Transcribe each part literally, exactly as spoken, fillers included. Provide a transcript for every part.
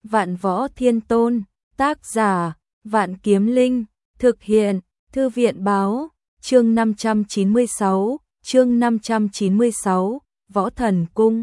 Vạn Võ Thiên Tôn, tác giả, Vạn Kiếm Linh, thực hiện, Thư viện báo, chương năm trăm chín mươi sáu, chương năm trăm chín mươi sáu, Võ Thần Cung.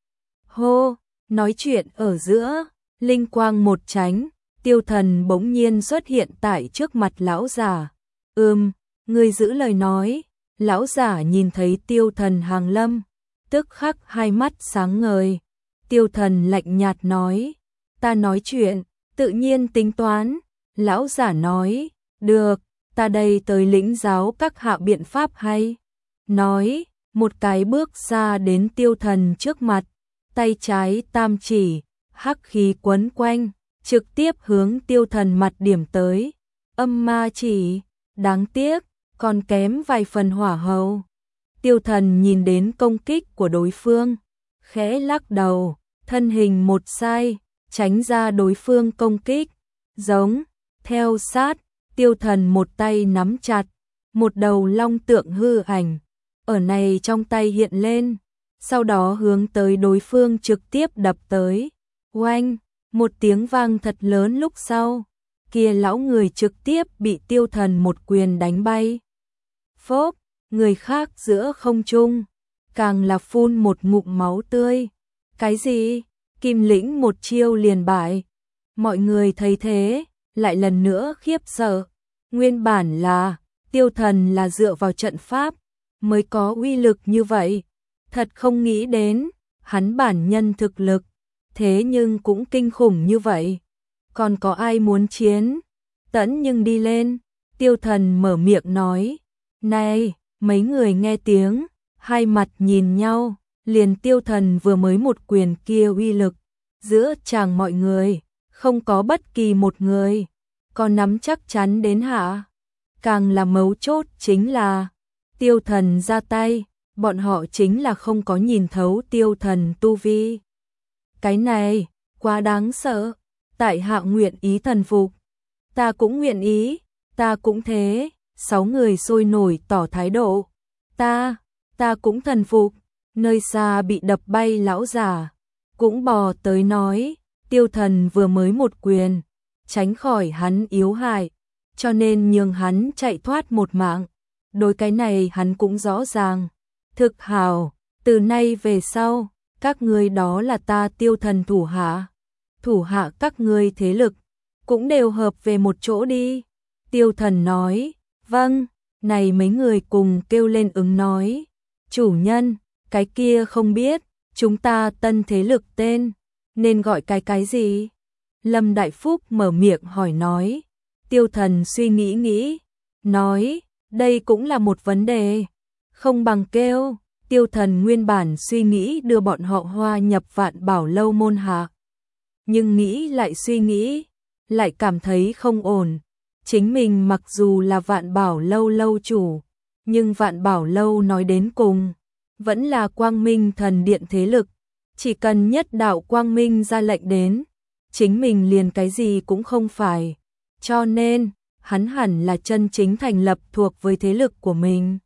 Hô, nói chuyện ở giữa, linh quang một chánh, Tiêu Thần bỗng nhiên xuất hiện tại trước mặt lão giả. Ừm, người giữ lời nói. Lão giả nhìn thấy Tiêu Thần hàng lâm, tức khắc hai mắt sáng ngời. Tiêu Thần lạnh nhạt nói, ta nói chuyện, tự nhiên tính toán. Lão giả nói, được, ta đây tới lĩnh giáo các hạ biện pháp hay. Nói, một cái bước ra đến Tiêu Thần trước mặt, tay trái tam chỉ, hắc khí quấn quanh, trực tiếp hướng Tiêu Thần mặt điểm tới. Âm ma chỉ, đáng tiếc, còn kém vài phần hỏa hầu. Tiêu Thần nhìn đến công kích của đối phương, khẽ lắc đầu, thân hình một sai, tránh ra đối phương công kích. Giống, theo sát, Tiêu Thần một tay nắm chặt, một đầu long tượng hư ảnh, ở này trong tay hiện lên, sau đó hướng tới đối phương trực tiếp đập tới. Oanh, một tiếng vang thật lớn lúc sau, kia lão người trực tiếp bị Tiêu Thần một quyền đánh bay. Phốc, người khác giữa không trung, càng là phun một ngụm máu tươi. Cái gì? Kim Lĩnh một chiêu liền bại. Mọi người thấy thế, lại lần nữa khiếp sợ. Nguyên bản là, Tiêu Thần là dựa vào trận pháp, mới có uy lực như vậy. Thật không nghĩ đến, hắn bản nhân thực lực, thế nhưng cũng kinh khủng như vậy. Còn có ai muốn chiến? Tẫn nhưng đi lên, Tiêu Thần mở miệng nói. Này, mấy người nghe tiếng, hai mặt nhìn nhau, liền Tiêu Thần vừa mới một quyền kia uy lực. Giữa chàng mọi người, không có bất kỳ một người, có nắm chắc chắn đến hạ. Càng là mấu chốt chính là, Tiêu Thần ra tay, bọn họ chính là không có nhìn thấu Tiêu Thần tu vi. Cái này, quá đáng sợ, tại hạ nguyện ý thần phục. Ta cũng nguyện ý, ta cũng thế. Sáu người sôi nổi tỏ thái độ. Ta, ta cũng thần phục. Nơi xa bị đập bay lão giả, cũng bò tới nói, Tiêu Thần vừa mới một quyền, tránh khỏi hắn yếu hại, cho nên nhường hắn chạy thoát một mạng. Đối cái này hắn cũng rõ ràng. Thực hào, từ nay về sau, các ngươi đó là ta Tiêu Thần thủ hạ. Thủ hạ các ngươi thế lực, cũng đều hợp về một chỗ đi. Tiêu Thần nói. Vâng, này mấy người cùng kêu lên ứng nói. Chủ nhân, cái kia không biết, chúng ta tân thế lực tên, nên gọi cái cái gì? Lâm Đại Phúc mở miệng hỏi nói. Tiêu Thần suy nghĩ nghĩ, nói, đây cũng là một vấn đề. Không bằng kêu, Tiêu Thần nguyên bản suy nghĩ đưa bọn họ hoa nhập Vạn Bảo Lâu môn hạ. Nhưng nghĩ lại suy nghĩ, lại cảm thấy không ổn. Chính mình mặc dù là Vạn Bảo Lâu lâu chủ, nhưng Vạn Bảo Lâu nói đến cùng, vẫn là Quang Minh Thần Điện thế lực. Chỉ cần nhất đạo Quang Minh ra lệnh đến, chính mình liền cái gì cũng không phải. Cho nên, hắn hẳn là chân chính thành lập thuộc với thế lực của mình.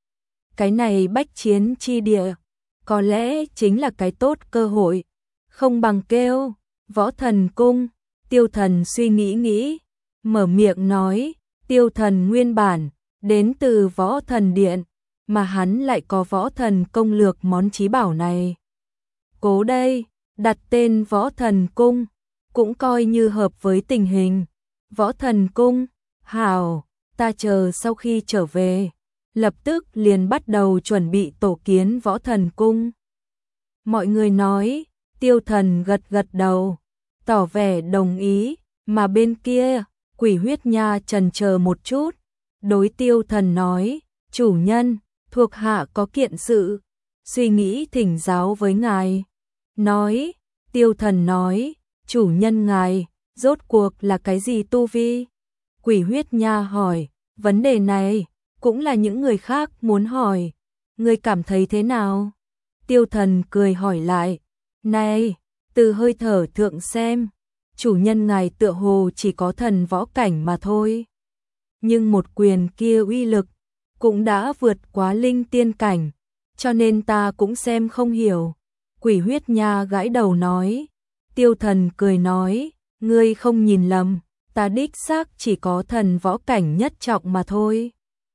Cái này bách chiến chi địa, có lẽ chính là cái tốt cơ hội. Không bằng kêu, Võ Thần Cung. Tiêu Thần suy nghĩ nghĩ, mở miệng nói, Tiêu Thần nguyên bản, đến từ Võ Thần Điện, mà hắn lại có Võ Thần Công lược món chí bảo này. Cố đây, đặt tên Võ Thần Cung, cũng coi như hợp với tình hình. Võ Thần Cung, hảo, ta chờ sau khi trở về, lập tức liền bắt đầu chuẩn bị tổ kiến Võ Thần Cung. Mọi người nói, Tiêu Thần gật gật đầu, tỏ vẻ đồng ý, mà bên kia, Quỷ Huyết Nha chần chờ một chút, đối Tiêu Thần nói, chủ nhân, thuộc hạ có kiện sự, suy nghĩ thỉnh giáo với ngài. Nói, Tiêu Thần nói, chủ nhân ngài, rốt cuộc là cái gì tu vi? Quỷ Huyết Nha hỏi, vấn đề này, cũng là những người khác muốn hỏi, ngươi cảm thấy thế nào? Tiêu Thần cười hỏi lại, này, từ hơi thở thượng xem, chủ nhân ngài tựa hồ chỉ có thần võ cảnh mà thôi. Nhưng một quyền kia uy lực, cũng đã vượt quá linh tiên cảnh, cho nên ta cũng xem không hiểu. Quỷ Huyết Nha gãi đầu nói. Tiêu Thần cười nói, Ngươi không nhìn lầm, ta đích xác chỉ có thần võ cảnh nhất trọng mà thôi.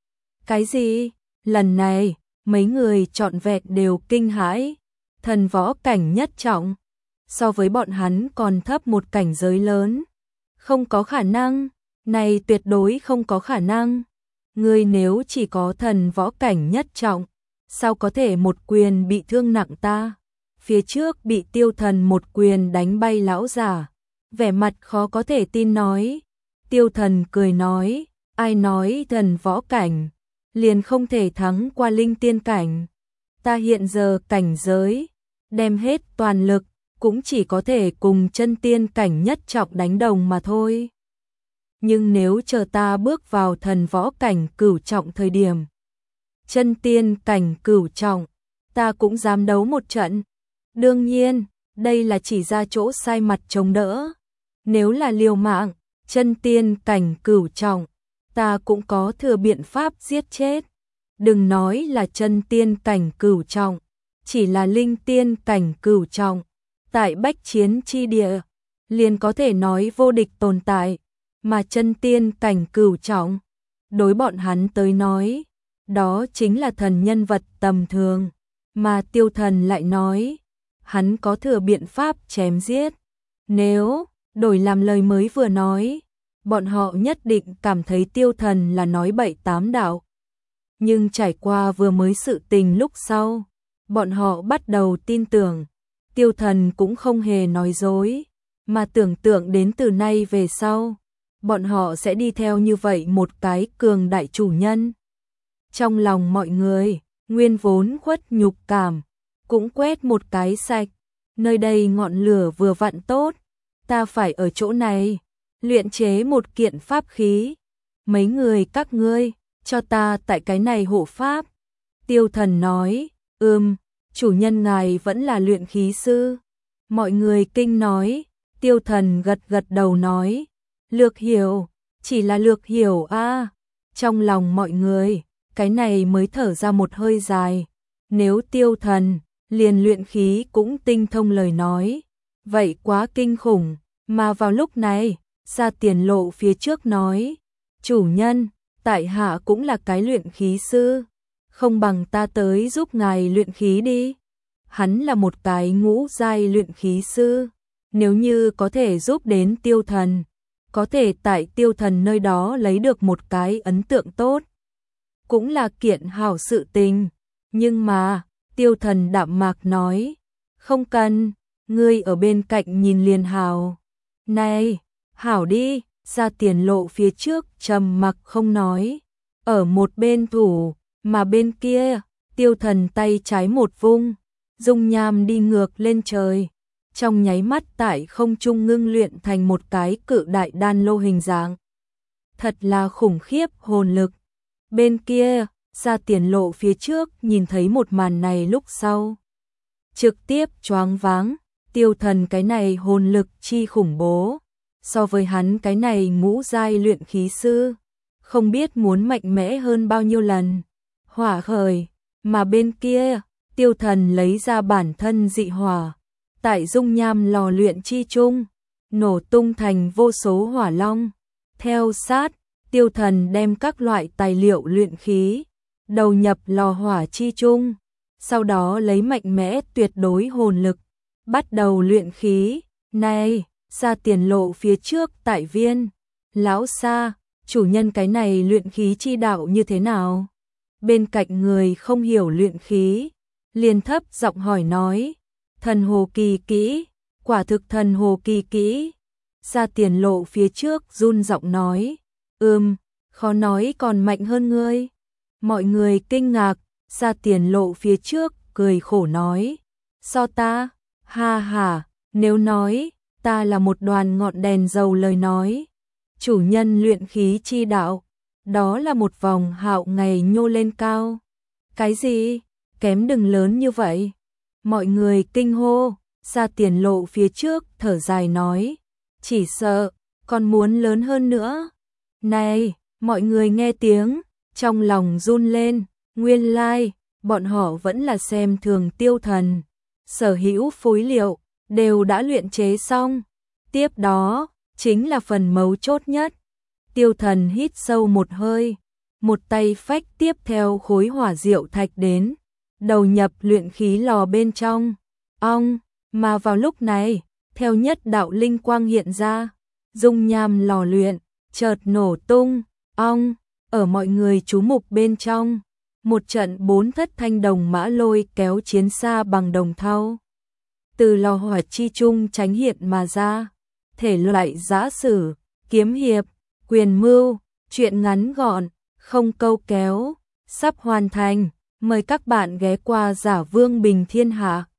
Cái gì? Lần này, mấy người trọn vẹn đều kinh hãi. Thần võ cảnh nhất trọng, so với bọn hắn còn thấp một cảnh giới lớn. Không có khả năng, này tuyệt đối không có khả năng. Ngươi nếu chỉ có thần võ cảnh nhất trọng, sao có thể một quyền bị thương nặng ta? Phía trước bị Tiêu Thần một quyền đánh bay lão giả, vẻ mặt khó có thể tin nói. Tiêu Thần cười nói, ai nói thần võ cảnh liền không thể thắng qua linh tiên cảnh. Ta hiện giờ cảnh giới, đem hết toàn lực, cũng chỉ có thể cùng chân tiên cảnh nhất trọng đánh đồng mà thôi. Nhưng nếu chờ ta bước vào thần võ cảnh cửu trọng thời điểm, chân tiên cảnh cửu trọng, ta cũng dám đấu một trận. Đương nhiên, đây là chỉ ra chỗ sai mặt chống đỡ. Nếu là liều mạng, chân tiên cảnh cửu trọng, ta cũng có thừa biện pháp giết chết. Đừng nói là chân tiên cảnh cửu trọng, chỉ là linh tiên cảnh cửu trọng, tại bách chiến chi địa, liền có thể nói vô địch tồn tại, mà chân tiên cảnh cửu trọng, đối bọn hắn tới nói, đó chính là thần nhân vật tầm thường, mà Tiêu Thần lại nói, hắn có thừa biện pháp chém giết. Nếu đổi làm lời mới vừa nói, bọn họ nhất định cảm thấy Tiêu Thần là nói bậy tám đạo. Nhưng trải qua vừa mới sự tình lúc sau, bọn họ bắt đầu tin tưởng, Tiêu Thần cũng không hề nói dối, mà tưởng tượng đến từ nay về sau, bọn họ sẽ đi theo như vậy một cái cường đại chủ nhân. Trong lòng mọi người, nguyên vốn khuất nhục cảm, cũng quét một cái sạch, nơi đây ngọn lửa vừa vặn tốt, ta phải ở chỗ này, luyện chế một kiện pháp khí. Mấy người các ngươi, cho ta tại cái này hộ pháp. Tiêu Thần nói, ừm, chủ nhân ngài vẫn là luyện khí sư. Mọi người kinh nói, Tiêu Thần gật gật đầu nói, lược hiểu, chỉ là lược hiểu a. À. Trong lòng mọi người, cái này mới thở ra một hơi dài. Nếu Tiêu Thần liền luyện khí cũng tinh thông lời nói, vậy quá kinh khủng. Mà vào lúc này, Ra Tiền Lộ phía trước nói, chủ nhân, tại hạ cũng là cái luyện khí sư, không bằng ta tới giúp ngài luyện khí đi. Hắn là một cái ngũ giai luyện khí sư, nếu như có thể giúp đến Tiêu Thần, có thể tại Tiêu Thần nơi đó lấy được một cái ấn tượng tốt, cũng là kiện hảo sự tình. Nhưng mà, Tiêu Thần đạm mạc nói, không cần, ngươi ở bên cạnh nhìn liền hảo. Này, hảo đi. Ra Tiền Lộ phía trước trầm mặc không nói, ở một bên thủ, mà bên kia, Tiêu Thần tay trái một vung, dung nham đi ngược lên trời, trong nháy mắt tại không trung ngưng luyện thành một cái cự đại đan lô hình dạng. Thật là khủng khiếp hồn lực. Bên kia, Ra Tiền Lộ phía trước nhìn thấy một màn này lúc sau, trực tiếp choáng váng. Tiêu Thần cái này hồn lực chi khủng bố, so với hắn cái này ngũ giai luyện khí sư, không biết muốn mạnh mẽ hơn bao nhiêu lần. Hỏa khởi, mà bên kia, Tiêu Thần lấy ra bản thân dị hỏa, tại dung nham lò luyện chi chung, nổ tung thành vô số hỏa long. Theo sát, Tiêu Thần đem các loại tài liệu luyện khí đầu nhập lò hỏa chi chung, sau đó lấy mạnh mẽ tuyệt đối hồn lực, bắt đầu luyện khí. Này, Ra Tiền Lộ phía trước tại viên, lão Sa, chủ nhân cái này luyện khí chi đạo như thế nào? Bên cạnh người không hiểu luyện khí, liền thấp giọng hỏi nói, thần hồ kỳ kỹ, quả thực thần hồ kỳ kỹ. Ra Tiền Lộ phía trước run giọng nói, ừm, khó nói còn mạnh hơn ngươi. Mọi người kinh ngạc. Ra Tiền Lộ phía trước cười khổ nói, so ta, ha ha, nếu nói ta là một đoàn ngọn đèn dầu lời nói, chủ nhân luyện khí chi đạo, đó là một vòng hạo ngày nhô lên cao. Cái gì? Kém đừng lớn như vậy. Mọi người kinh hô. Ra Tiền Lộ phía trước thở dài nói, chỉ sợ còn muốn lớn hơn nữa. Này, mọi người nghe tiếng, trong lòng run lên. Nguyên lai, like, bọn họ vẫn là xem thường Tiêu Thần. Sở hữu phối liệu đều đã luyện chế xong, Tiếp đó, chính là phần mấu chốt nhất. Tiêu Thần hít sâu một hơi, một tay phách tiếp theo khối hỏa diệu thạch đến, đầu nhập luyện khí lò bên trong. Ong, mà vào lúc này, theo nhất đạo linh quang hiện ra, dung nham lò luyện chợt nổ tung. Ong, ở mọi người chú mục bên trong, một trận bốn thất thanh đồng mã lôi kéo chiến xa bằng đồng thau từ lò hỏa chi trung tránh hiện mà ra. Thể loại giã sử, kiếm hiệp, quyền mưu, truyện ngắn gọn, không câu kéo, sắp hoàn thành. Mời các bạn ghé qua Giả Vương Bình Thiên Hạ.